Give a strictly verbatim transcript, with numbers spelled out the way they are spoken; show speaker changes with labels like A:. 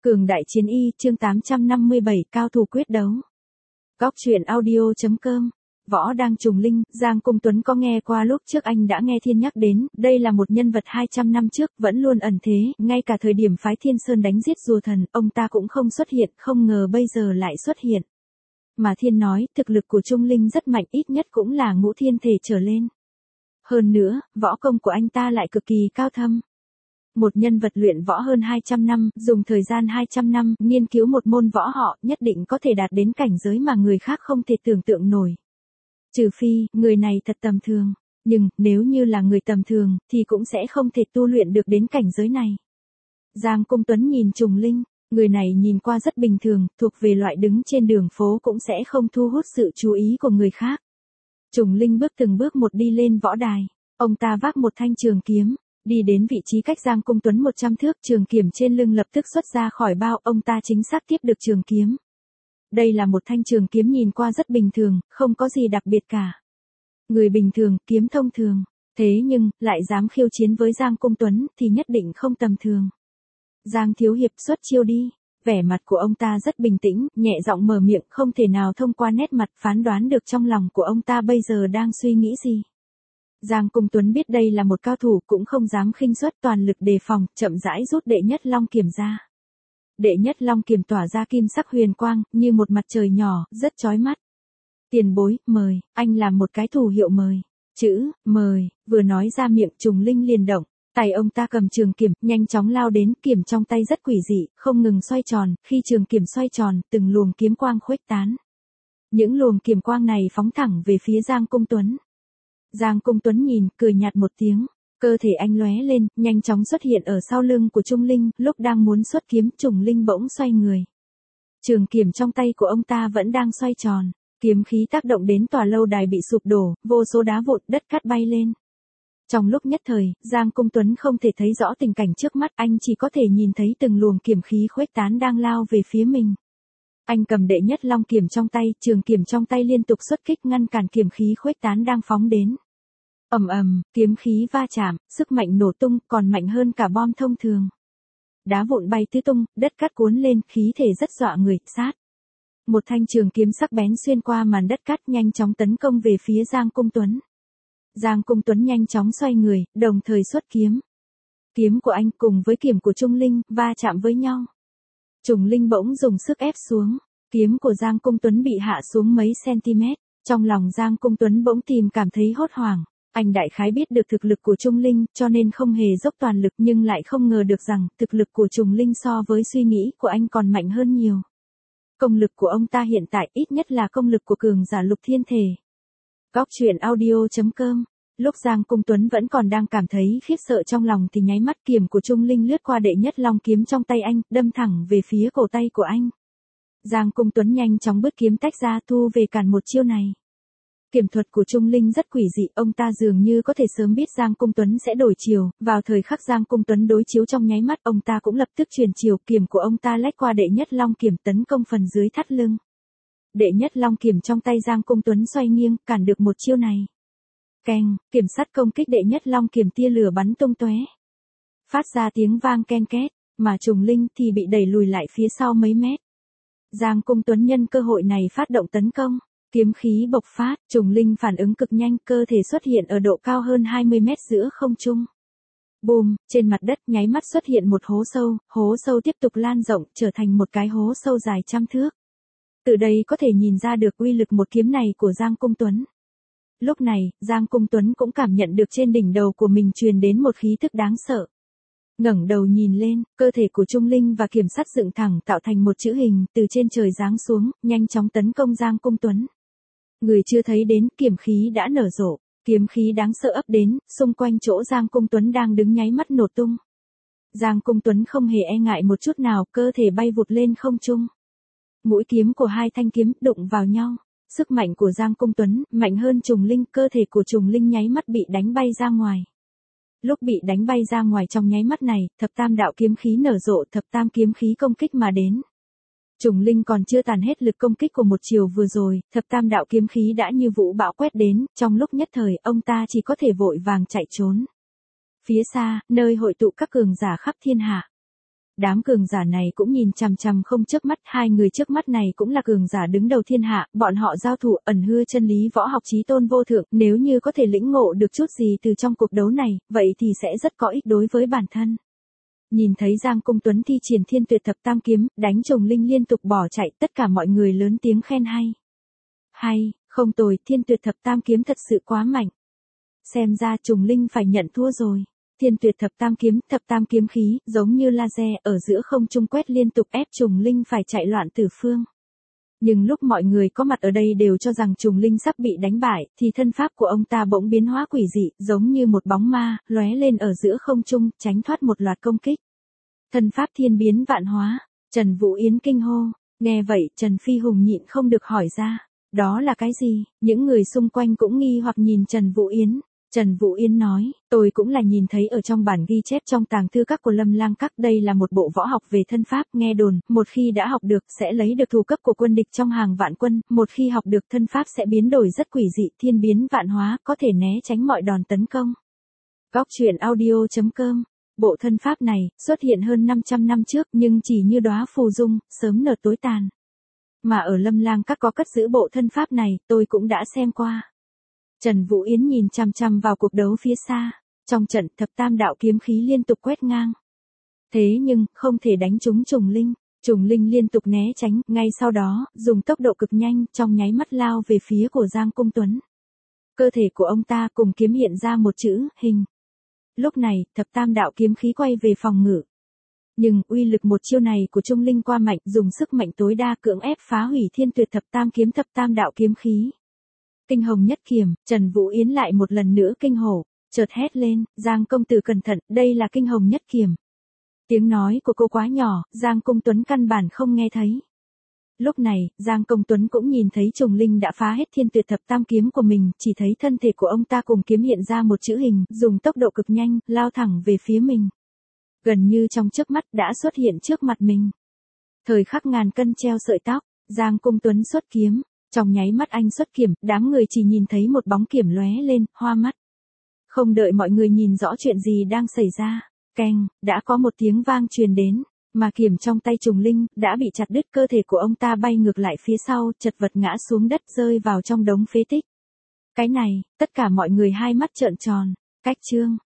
A: Cường đại chiến y, chương tám trăm năm mươi bảy, cao thủ quyết đấu. Góc truyện audio.com. Võ đang trùng linh, Giang Cung Tuấn có nghe qua lúc trước anh đã nghe Thiên nhắc đến, đây là một nhân vật hai trăm năm trước, vẫn luôn ẩn thế, ngay cả thời điểm phái Thiên Sơn đánh giết rùa thần, ông ta cũng không xuất hiện, không ngờ bây giờ lại xuất hiện. Mà Thiên nói, thực lực của Trung Linh rất mạnh, ít nhất cũng là ngũ thiên thể trở lên. Hơn nữa, võ công của anh ta lại cực kỳ cao thâm. Một nhân vật luyện võ hơn hai trăm năm, dùng thời gian hai trăm năm, nghiên cứu một môn võ họ, nhất định có thể đạt đến cảnh giới mà người khác không thể tưởng tượng nổi. Trừ phi, người này thật tầm thường. Nhưng, nếu như là người tầm thường, thì cũng sẽ không thể tu luyện được đến cảnh giới này. Giang Cung Tuấn nhìn Trùng Linh, người này nhìn qua rất bình thường, thuộc về loại đứng trên đường phố cũng sẽ không thu hút sự chú ý của người khác. Trùng Linh bước từng bước một đi lên võ đài. Ông ta vác một thanh trường kiếm. Đi đến vị trí cách Giang Cung Tuấn một trăm thước, trường kiếm trên lưng lập tức xuất ra khỏi bao, ông ta chính xác tiếp được trường kiếm. Đây là một thanh trường kiếm nhìn qua rất bình thường, không có gì đặc biệt cả. Người bình thường, kiếm thông thường, thế nhưng, lại dám khiêu chiến với Giang Cung Tuấn, thì nhất định không tầm thường. Giang thiếu hiệp xuất chiêu đi. Vẻ mặt của ông ta rất bình tĩnh, nhẹ giọng mở miệng, không thể nào thông qua nét mặt phán đoán được trong lòng của ông ta bây giờ đang suy nghĩ gì. Giang Cung Tuấn biết đây là một cao thủ, cũng không dám khinh suất, toàn lực đề phòng, chậm rãi rút đệ nhất long kiếm ra. Đệ nhất long kiếm tỏa ra kim sắc huyền quang, như một mặt trời nhỏ, rất chói mắt. Tiền bối, mời, anh làm một cái thủ hiệu mời. Chữ, mời, vừa nói ra miệng, Trùng Linh liền động. Tay ông ta cầm trường kiếm, nhanh chóng lao đến, kiếm trong tay rất quỷ dị, không ngừng xoay tròn, khi trường kiếm xoay tròn, từng luồng kiếm quang khuếch tán. Những luồng kiếm quang này phóng thẳng về phía Giang Cung Tuấn. Giang Cung Tuấn nhìn, cười nhạt một tiếng, cơ thể anh lóe lên, nhanh chóng xuất hiện ở sau lưng của Trung Linh, lúc đang muốn xuất kiếm, Trùng Linh bỗng xoay người. Trường kiếm trong tay của ông ta vẫn đang xoay tròn, kiếm khí tác động đến tòa lâu đài bị sụp đổ, vô số đá vụn, đất cát bay lên. Trong lúc nhất thời, Giang Cung Tuấn không thể thấy rõ tình cảnh trước mắt, anh chỉ có thể nhìn thấy từng luồng kiếm khí khuếch tán đang lao về phía mình. Anh cầm đệ nhất long kiếm trong tay, trường kiếm trong tay liên tục xuất kích ngăn cản kiếm khí khuếch tán đang phóng đến. Ầm ầm, kiếm khí va chạm, sức mạnh nổ tung, còn mạnh hơn cả bom thông thường. Đá vụn bay tứ tung, đất cát cuốn lên, khí thể rất dọa người, sát. Một thanh trường kiếm sắc bén xuyên qua màn đất cát, nhanh chóng tấn công về phía Giang Cung Tuấn. Giang Cung Tuấn nhanh chóng xoay người, đồng thời xuất kiếm. Kiếm của anh cùng với kiếm của Trung Linh va chạm với nhau. Trùng Linh bỗng dùng sức ép xuống, kiếm của Giang Cung Tuấn bị hạ xuống mấy cm. Trong lòng Giang Cung Tuấn bỗng tìm cảm thấy hốt hoảng. Anh đại khái biết được thực lực của Trung Linh, cho nên không hề dốc toàn lực, nhưng lại không ngờ được rằng, thực lực của Trùng Linh so với suy nghĩ của anh còn mạnh hơn nhiều. Công lực của ông ta hiện tại ít nhất là công lực của cường giả lục thiên thể. Góc truyện audio.com. Lúc Giang Cung Tuấn vẫn còn đang cảm thấy khiếp sợ trong lòng thì nháy mắt, kiếm của Trung Linh lướt qua đệ nhất long kiếm trong tay anh, đâm thẳng về phía cổ tay của anh. Giang Cung Tuấn nhanh chóng bứt kiếm tách ra, thu về cản một chiêu này. Kiếm thuật của Trung Linh rất quỷ dị, ông ta dường như có thể sớm biết Giang Cung Tuấn sẽ đổi chiều, vào thời khắc Giang Cung Tuấn đối chiếu trong nháy mắt, ông ta cũng lập tức chuyển chiều, kiếm của ông ta lách qua đệ nhất long kiếm tấn công phần dưới thắt lưng. Đệ nhất long kiếm trong tay Giang Cung Tuấn xoay nghiêng, cản được một chiêu này. Keng, kiếm sắt công kích đệ nhất long kiếm tia lửa bắn tung tóe, phát ra tiếng vang ken két, mà Trùng Linh thì bị đẩy lùi lại phía sau mấy mét. Giang Cung Tuấn nhân cơ hội này phát động tấn công, kiếm khí bộc phát, Trùng Linh phản ứng cực nhanh, cơ thể xuất hiện ở độ cao hơn hai mươi mét giữa không trung. Bùm, trên mặt đất nháy mắt xuất hiện một hố sâu, hố sâu tiếp tục lan rộng, trở thành một cái hố sâu dài trăm thước. Từ đây có thể nhìn ra được uy lực một kiếm này của Giang Cung Tuấn. Lúc này, Giang Cung Tuấn cũng cảm nhận được trên đỉnh đầu của mình truyền đến một khí thức đáng sợ. Ngẩng đầu nhìn lên, cơ thể của Trung Linh và kiếm sắt dựng thẳng tạo thành một chữ hình, từ trên trời giáng xuống, nhanh chóng tấn công Giang Cung Tuấn. Người chưa thấy đến, kiếm khí đã nở rộ, kiếm khí đáng sợ ấp đến, xung quanh chỗ Giang Cung Tuấn đang đứng nháy mắt nổ tung. Giang Cung Tuấn không hề e ngại một chút nào, cơ thể bay vụt lên không trung. Mũi kiếm của hai thanh kiếm đụng vào nhau. Sức mạnh của Giang Cung Tuấn mạnh hơn Trùng Linh, cơ thể của Trùng Linh nháy mắt bị đánh bay ra ngoài. Lúc bị đánh bay ra ngoài trong nháy mắt này, thập tam đạo kiếm khí nở rộ, thập tam kiếm khí công kích mà đến. Trùng Linh còn chưa tàn hết lực công kích của một chiều vừa rồi, thập tam đạo kiếm khí đã như vũ bão quét đến, trong lúc nhất thời, ông ta chỉ có thể vội vàng chạy trốn. Phía xa, nơi hội tụ các cường giả khắp thiên hạ. Đám cường giả này cũng nhìn chằm chằm không chớp mắt, hai người trước mắt này cũng là cường giả đứng đầu thiên hạ, bọn họ giao thủ ẩn hư chân lý võ học chí tôn vô thượng, nếu như có thể lĩnh ngộ được chút gì từ trong cuộc đấu này, vậy thì sẽ rất có ích đối với bản thân. Nhìn thấy Giang Cung Tuấn thi triển Thiên Tuyệt Thập Tam Kiếm, đánh Trùng Linh liên tục bỏ chạy, tất cả mọi người lớn tiếng khen hay. Hay, không tồi, Thiên Tuyệt Thập Tam Kiếm thật sự quá mạnh. Xem ra Trùng Linh phải nhận thua rồi. Thiên Tuyệt Thập Tam Kiếm, thập tam kiếm khí, giống như laser, ở giữa không trung quét liên tục ép Trùng Linh phải chạy loạn tứ phương. Nhưng lúc mọi người có mặt ở đây đều cho rằng Trùng Linh sắp bị đánh bại, thì thân pháp của ông ta bỗng biến hóa quỷ dị, giống như một bóng ma, lóe lên ở giữa không trung, tránh thoát một loạt công kích. Thân pháp thiên biến vạn hóa, Trần Vũ Yến kinh hô, nghe vậy Trần Phi Hùng nhịn không được hỏi ra, đó là cái gì? Những người xung quanh cũng nghi hoặc nhìn Trần Vũ Yến. Trần Vũ Yến nói, tôi cũng là nhìn thấy ở trong bản ghi chép trong tàng thư các của Lâm Lang Các, đây là một bộ võ học về thân pháp, nghe đồn, một khi đã học được sẽ lấy được thủ cấp của quân địch trong hàng vạn quân, một khi học được thân pháp sẽ biến đổi rất quỷ dị, thiên biến vạn hóa, có thể né tránh mọi đòn tấn công. Góc truyện audio chấm com. Bộ thân pháp này xuất hiện hơn năm trăm năm trước nhưng chỉ như đóa phù dung, sớm nở tối tàn. Mà ở Lâm Lang Các có cất giữ bộ thân pháp này, tôi cũng đã xem qua. Trần Vũ Yến nhìn chằm chằm vào cuộc đấu phía xa, trong trận thập tam đạo kiếm khí liên tục quét ngang. Thế nhưng, không thể đánh trúng Trùng Linh, Trùng Linh liên tục né tránh, ngay sau đó, dùng tốc độ cực nhanh, trong nháy mắt lao về phía của Giang Cung Tuấn. Cơ thể của ông ta cùng kiếm hiện ra một chữ, hình. Lúc này, thập tam đạo kiếm khí quay về phòng ngự. Nhưng, uy lực một chiêu này của Trung Linh qua mạnh, dùng sức mạnh tối đa cưỡng ép phá hủy Thiên Tuyệt Thập Tam Kiếm thập tam đạo kiếm khí. Kinh hồng nhất kiếm, Trần Vũ Yến lại một lần nữa kinh hổ, chợt hét lên, Giang công tử cẩn thận, đây là kinh hồng nhất kiếm. Tiếng nói của cô quá nhỏ, Giang Cung Tuấn căn bản không nghe thấy. Lúc này, Giang Công Tuấn cũng nhìn thấy Trùng Linh đã phá hết Thiên Tuyệt Thập Tam Kiếm của mình, chỉ thấy thân thể của ông ta cùng kiếm hiện ra một chữ hình, dùng tốc độ cực nhanh, lao thẳng về phía mình. Gần như trong chớp mắt đã xuất hiện trước mặt mình. Thời khắc ngàn cân treo sợi tóc, Giang Cung Tuấn xuất kiếm, trong nháy mắt anh xuất kiếm, đám người chỉ nhìn thấy một bóng kiếm lóe lên, hoa mắt. Không đợi mọi người nhìn rõ chuyện gì đang xảy ra, keng, đã có một tiếng vang truyền đến. Mà kiếm trong tay Trùng Linh đã bị chặt đứt, cơ thể của ông ta bay ngược lại phía sau, chật vật ngã xuống đất rơi vào trong đống phế tích. Cái này, tất cả mọi người hai mắt trợn tròn. Cách chương